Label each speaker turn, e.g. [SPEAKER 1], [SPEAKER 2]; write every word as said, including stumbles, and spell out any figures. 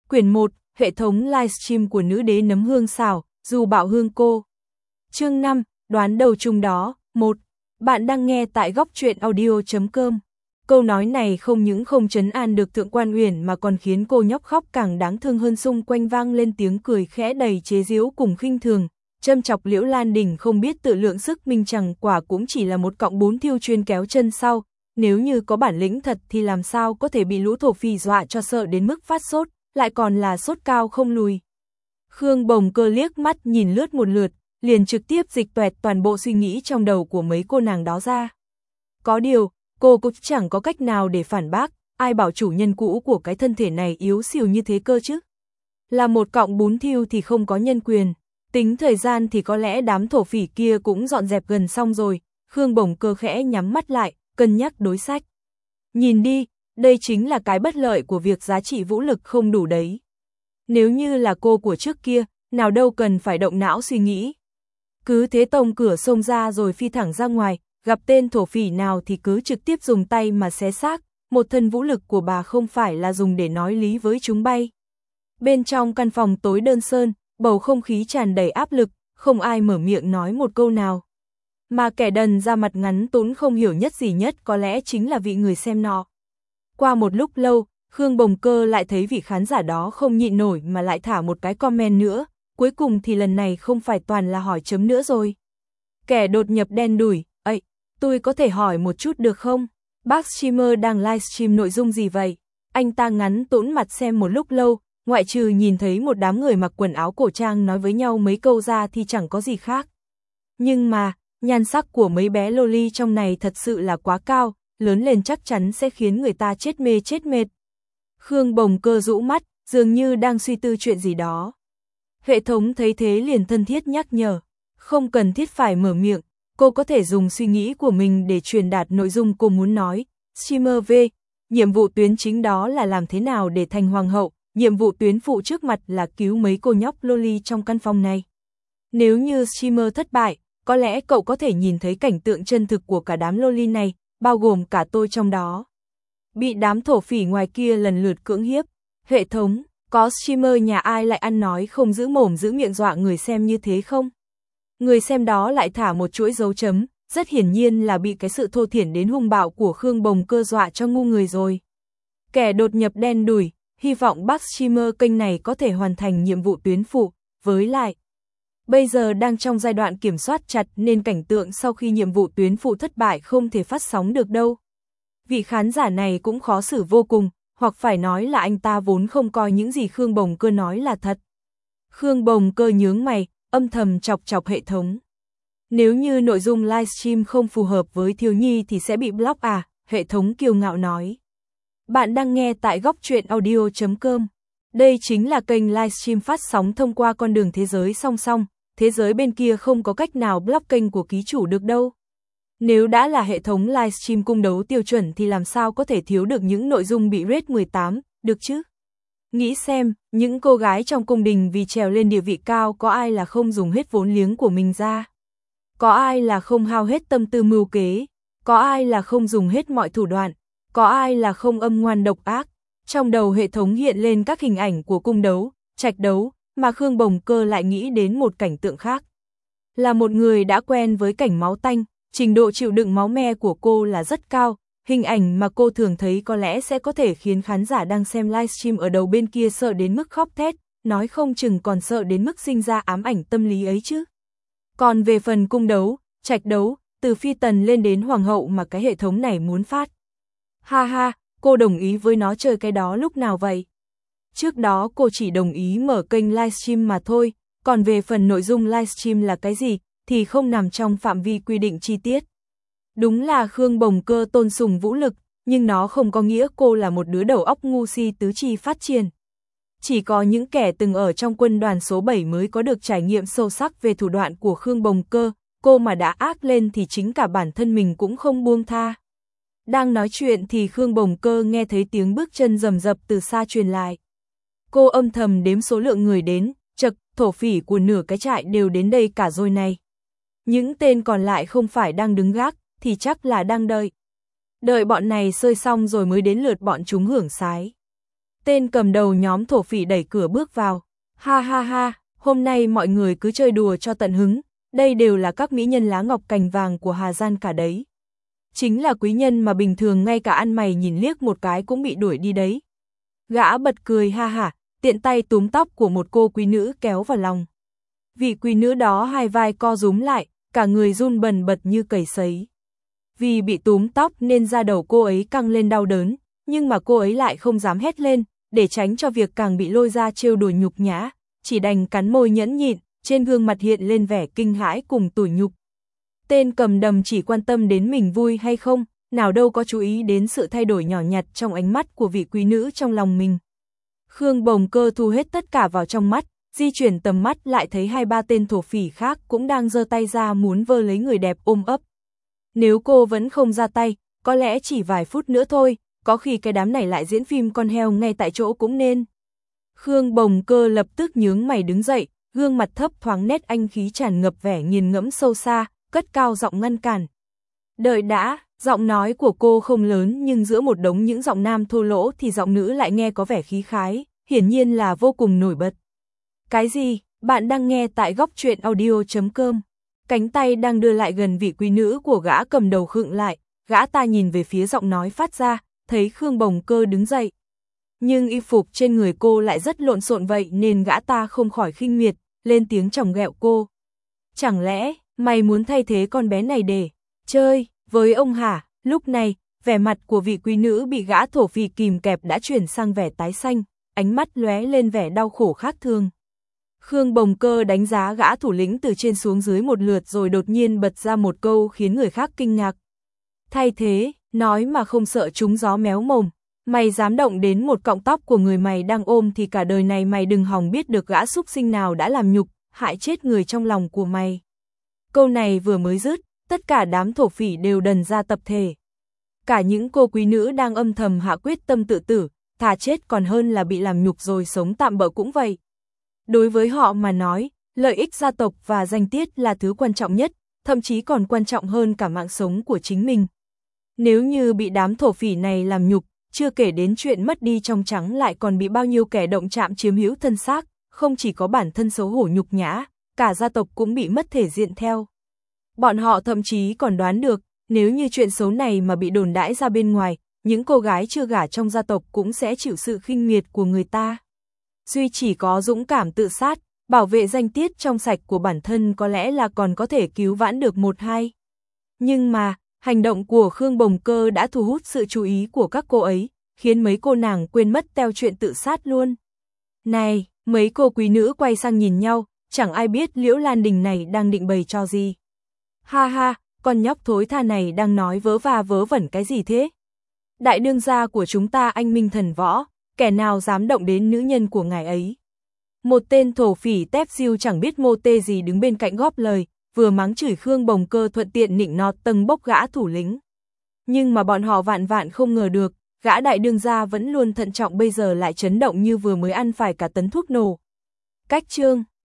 [SPEAKER 1] Quyển một, hệ thống livestream của nữ đế nấm hương xào, dù bạo hương cô. Chương năm, đoán đầu chung đó. một. Bạn đang nghe tại góc truyện audio chấm com. Câu nói này không những không trấn an được Thượng Quan Uyển mà còn khiến cô nhóc khóc càng đáng thương hơn. Xung quanh vang lên tiếng cười khẽ đầy chế giễu cùng khinh thường, châm chọc Liễu Lan Đình không biết tự lượng sức mình, chẳng quả cũng chỉ là một cọng bún thiêu chuyên kéo chân sau, nếu như có bản lĩnh thật thì làm sao có thể bị lũ thổ phỉ dọa cho sợ đến mức phát sốt, lại còn là sốt cao không lùi. Khương Bồng Cơ liếc mắt nhìn lướt một lượt, liền trực tiếp dịch toẹt toàn bộ suy nghĩ trong đầu của mấy cô nàng đó ra. Có điều, cô cũng chẳng có cách nào để phản bác, ai bảo chủ nhân cũ của cái thân thể này yếu xìu như thế cơ chứ. Là một cọng bún thiêu thì không có nhân quyền, tính thời gian thì có lẽ đám thổ phỉ kia cũng dọn dẹp gần xong rồi. Khương Bồng Cơ khẽ nhắm mắt lại, cân nhắc đối sách. Nhìn đi, đây chính là cái bất lợi của việc giá trị vũ lực không đủ đấy. Nếu như là cô của trước kia, nào đâu cần phải động não suy nghĩ. Cứ thế tông cửa xông ra rồi phi thẳng ra ngoài, gặp tên thổ phỉ nào thì cứ trực tiếp dùng tay mà xé xác, một thân vũ lực của bà không phải là dùng để nói lý với chúng bay. Bên trong căn phòng tối đơn sơn, bầu không khí tràn đầy áp lực, không ai mở miệng nói một câu nào. Mà kẻ đần ra mặt ngắn tún không hiểu nhất gì nhất có lẽ chính là vị người xem nọ. Qua một lúc lâu, Khương Bồng Cơ lại thấy vị khán giả đó không nhịn nổi mà lại thả một cái comment nữa, cuối cùng thì lần này không phải toàn là hỏi chấm nữa rồi. Kẻ đột nhập đen đủi, "Ây, tôi có thể hỏi một chút được không? Bác streamer đang livestream nội dung gì vậy?" Anh ta ngắn tũn mặt xem một lúc lâu, ngoại trừ nhìn thấy một đám người mặc quần áo cổ trang nói với nhau mấy câu ra thì chẳng có gì khác. Nhưng mà, nhan sắc của mấy bé loli trong này thật sự là quá cao, lớn lên chắc chắn sẽ khiến người ta chết mê chết mệt. Khương Bồng Cơ rũ mắt, dường như đang suy tư chuyện gì đó. Hệ thống thấy thế liền thân thiết nhắc nhở, không cần thiết phải mở miệng, cô có thể dùng suy nghĩ của mình để truyền đạt nội dung cô muốn nói. Streamer V, nhiệm vụ tuyến chính đó là làm thế nào để thành hoàng hậu, nhiệm vụ tuyến phụ trước mặt là cứu mấy cô nhóc loli trong căn phòng này. Nếu như streamer thất bại, có lẽ cậu có thể nhìn thấy cảnh tượng chân thực của cả đám loli này, bao gồm cả tôi trong đó. Bị đám thổ phỉ ngoài kia lần lượt cưỡng hiếp. Hệ thống, có streamer nhà ai lại ăn nói không giữ mồm giữ miệng dọa người xem như thế không? Người xem đó lại thả một chuỗi dấu chấm, rất hiển nhiên là bị cái sự thô thiển đến hung bạo của Khương Bồng Cơ dọa cho ngu người rồi. Kẻ đột nhập đen đủi, hy vọng bác streamer kênh này có thể hoàn thành nhiệm vụ tuyến phụ, với lại bây giờ đang trong giai đoạn kiểm soát chặt nên cảnh tượng sau khi nhiệm vụ tuyến phụ thất bại không thể phát sóng được đâu. Vị khán giả này cũng khó xử vô cùng, hoặc phải nói là anh ta vốn không coi những gì Khương Bồng Cơ nói là thật. Khương Bồng Cơ nhướng mày, âm thầm chọc chọc hệ thống. Nếu như nội dung livestream không phù hợp với thiếu nhi thì sẽ bị block à, hệ thống kiêu ngạo nói. Bạn đang nghe tại góc truyện audio chấm com. Đây chính là kênh livestream phát sóng thông qua con đường thế giới song song, thế giới bên kia không có cách nào block kênh của ký chủ được đâu. Nếu đã là hệ thống livestream cung đấu tiêu chuẩn thì làm sao có thể thiếu được những nội dung bị rate mười tám, được chứ? Nghĩ xem, những cô gái trong cung đình vì trèo lên địa vị cao có ai là không dùng hết vốn liếng của mình ra? Có ai là không hao hết tâm tư mưu kế? Có ai là không dùng hết mọi thủ đoạn? Có ai là không âm ngoan độc ác? Trong đầu hệ thống hiện lên các hình ảnh của cung đấu, trạch đấu, mà Khương Bồng Cơ lại nghĩ đến một cảnh tượng khác. Là một người đã quen với cảnh máu tanh, trình độ chịu đựng máu me của cô là rất cao, hình ảnh mà cô thường thấy có lẽ sẽ có thể khiến khán giả đang xem livestream ở đầu bên kia sợ đến mức khóc thét, nói không chừng còn sợ đến mức sinh ra ám ảnh tâm lý ấy chứ. Còn về phần cung đấu, trạch đấu, từ phi tần lên đến hoàng hậu mà cái hệ thống này muốn phát. Ha ha, cô đồng ý với nó chơi cái đó lúc nào vậy? Trước đó cô chỉ đồng ý mở kênh livestream mà thôi, còn về phần nội dung livestream là cái gì thì không nằm trong phạm vi quy định chi tiết. Đúng là Khương Bồng Cơ tôn sùng vũ lực, nhưng nó không có nghĩa cô là một đứa đầu óc ngu si tứ chi phát triển. Chỉ có những kẻ từng ở trong quân đoàn số bảy mới có được trải nghiệm sâu sắc về thủ đoạn của Khương Bồng Cơ, cô mà đã ác lên thì chính cả bản thân mình cũng không buông tha. Đang nói chuyện thì Khương Bồng Cơ nghe thấy tiếng bước chân rầm rập từ xa truyền lại. Cô âm thầm đếm số lượng người đến, chậc, thổ phỉ của nửa cái trại đều đến đây cả rồi này. Những tên còn lại không phải đang đứng gác, thì chắc là đang đợi. Đợi bọn này sơi xong rồi mới đến lượt bọn chúng hưởng sái. Tên cầm đầu nhóm thổ phỉ đẩy cửa bước vào. Ha ha ha, hôm nay mọi người cứ chơi đùa cho tận hứng, đây đều là các mỹ nhân lá ngọc cành vàng của Hà Gian cả đấy. Chính là quý nhân mà bình thường ngay cả ăn mày nhìn liếc một cái cũng bị đuổi đi đấy. Gã bật cười ha hả, tiện tay túm tóc của một cô quý nữ kéo vào lòng. Vị quý nữ đó hai vai co rúm lại, cả người run bần bật như cầy sấy. Vì bị túm tóc nên da đầu cô ấy căng lên đau đớn, nhưng mà cô ấy lại không dám hét lên, để tránh cho việc càng bị lôi ra trêu đùa nhục nhã, chỉ đành cắn môi nhẫn nhịn, trên gương mặt hiện lên vẻ kinh hãi cùng tủi nhục. Tên cầm đầm chỉ quan tâm đến mình vui hay không, nào đâu có chú ý đến sự thay đổi nhỏ nhặt trong ánh mắt của vị quý nữ trong lòng mình. Khương Bồng Cơ thu hết tất cả vào trong mắt, di chuyển tầm mắt lại thấy hai ba tên thổ phỉ khác cũng đang giơ tay ra muốn vơ lấy người đẹp ôm ấp. Nếu cô vẫn không ra tay, có lẽ chỉ vài phút nữa thôi, có khi cái đám này lại diễn phim con heo ngay tại chỗ cũng nên. Khương Bồng Cơ lập tức nhướng mày đứng dậy, gương mặt thấp thoáng nét anh khí tràn ngập vẻ nghiền ngẫm sâu xa, cất cao giọng ngăn cản. Đợi đã, giọng nói của cô không lớn nhưng giữa một đống những giọng nam thô lỗ thì giọng nữ lại nghe có vẻ khí khái, hiển nhiên là vô cùng nổi bật. Cái gì? Bạn đang nghe tại góc truyện audio chấm com. Cánh tay đang đưa lại gần vị quý nữ của gã cầm đầu khựng lại, gã ta nhìn về phía giọng nói phát ra, thấy Khương Bồng Cơ đứng dậy. Nhưng y phục trên người cô lại rất lộn xộn vậy nên gã ta không khỏi khinh miệt, lên tiếng chòng ghẹo cô. Chẳng lẽ, mày muốn thay thế con bé này để chơi với ông hả? Lúc này, vẻ mặt của vị quý nữ bị gã thổ phỉ kìm kẹp đã chuyển sang vẻ tái xanh, ánh mắt lóe lên vẻ đau khổ khác thường. Khương Bồng Cơ đánh giá gã thủ lĩnh từ trên xuống dưới một lượt rồi đột nhiên bật ra một câu khiến người khác kinh ngạc. Thay thế, nói mà không sợ trúng gió méo mồm, mày dám động đến một cọng tóc của người mày đang ôm thì cả đời này mày đừng hòng biết được gã súc sinh nào đã làm nhục, hại chết người trong lòng của mày. Câu này vừa mới dứt, tất cả đám thổ phỉ đều đần ra tập thể. Cả những cô quý nữ đang âm thầm hạ quyết tâm tự tử, thà chết còn hơn là bị làm nhục rồi sống tạm bợ cũng vậy. Đối với họ mà nói, lợi ích gia tộc và danh tiết là thứ quan trọng nhất, thậm chí còn quan trọng hơn cả mạng sống của chính mình. Nếu như bị đám thổ phỉ này làm nhục, chưa kể đến chuyện mất đi trong trắng lại còn bị bao nhiêu kẻ động chạm chiếm hữu thân xác, không chỉ có bản thân xấu hổ nhục nhã, cả gia tộc cũng bị mất thể diện theo. Bọn họ thậm chí còn đoán được, nếu như chuyện xấu này mà bị đồn đãi ra bên ngoài, những cô gái chưa gả trong gia tộc cũng sẽ chịu sự khinh miệt của người ta. Duy chỉ có dũng cảm tự sát, bảo vệ danh tiết trong sạch của bản thân có lẽ là còn có thể cứu vãn được một hai. Nhưng mà, hành động của Khương Bồng Cơ đã thu hút sự chú ý của các cô ấy, khiến mấy cô nàng quên mất teo chuyện tự sát luôn. Này, mấy cô quý nữ quay sang nhìn nhau, chẳng ai biết Liễu Lan Đình này đang định bày trò gì. Ha ha, con nhóc thối tha này đang nói vớ va vớ vẩn cái gì thế? Đại đương gia của chúng ta anh minh thần võ, kẻ nào dám động đến nữ nhân của ngài ấy? Một tên thổ phỉ tép diêu chẳng biết mô tê gì đứng bên cạnh góp lời, vừa mắng chửi Khương Bồng Cơ thuận tiện nịnh nọt tầng bốc gã thủ lĩnh. Nhưng mà bọn họ vạn vạn không ngờ được, gã đại đương gia vẫn luôn thận trọng bây giờ lại chấn động như vừa mới ăn phải cả tấn thuốc nổ. Cách chương